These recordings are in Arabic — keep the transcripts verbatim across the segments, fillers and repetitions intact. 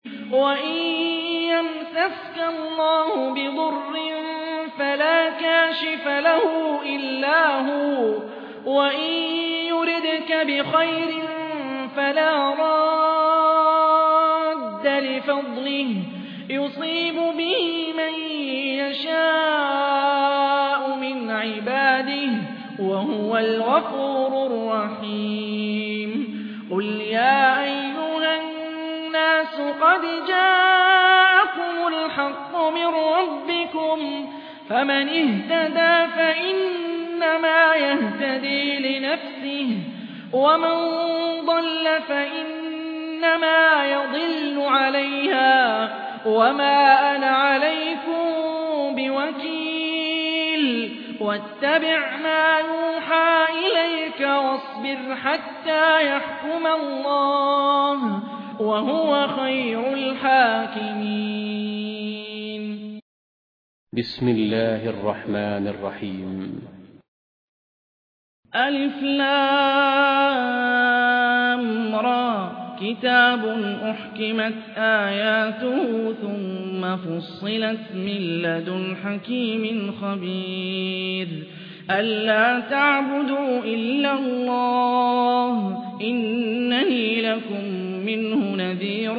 وَإِن يَمْسَسْكَ اللَّهُ بِضُرٍّ فَلَا كَاشِفَ لَهُ إِلَّا هُوَ وَإِن يُرِدْكَ بِخَيْرٍ فَلَا رَادَّ لِفَضْلِهِ يُصِيبُ بِهِ مَن يَشَاءُ مِنْ عِبَادِهِ وَهُوَ الْغَفُورُ الرَّحِيمُ قُلْ يَا أَيُّهَا النَّاسُ قَدْ جَاءَكُمُ الْحَقُّ مِنْ رَبِّكُمْ فَمَنِ اهْتَدَىٰ فَإِنَّمَا يَهْتَدِي لِنَفْسِهِ وَمَن ضَلَّ فَإِنَّمَا يَضِلُّ عَلَيْهَا وَمَا أَنَا عَلَيْكُم بِوَكِيلٍ وَاتَّبِعْ مَا يُوحَىٰ إِلَيْكَ وَاصْبِرْ حَتَّىٰ يَحْكُمَ اللَّهُ وَهُوَ خَيْرُ الْحَاكِمِينَ. بسم الله الرحمن الرحيم. ألف لام را كتاب أحكمت آياته ثم فصلت من لدن حكيم خبير ألا تعبدوا إلا الله إنني لكم منه نذير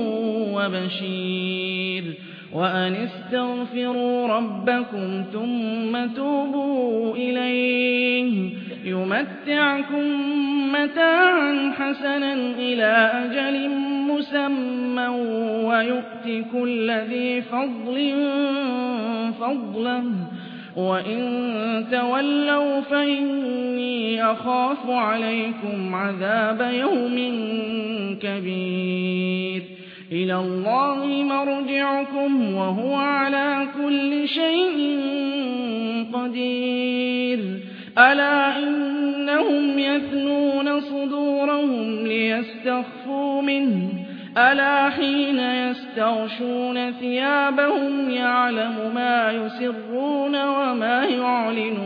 وبشير وأن استغفروا ربكم ثم توبوا إليه يمتعكم متاعا حسنا إلى أجل مسمى ويؤت كل ذي فضل فضله وإن تولوا فإني أخاف عليكم عذاب يوم كبير إلى الله مرجعكم وهو على كل شيء قدير ألا إنهم يثنون صدورهم ليستخفوا منه ألا حين يستغشون ثيابهم يعلم ما يسرون وما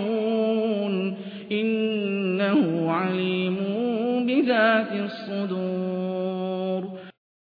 يعلنون إنه عليم بذات الصدور.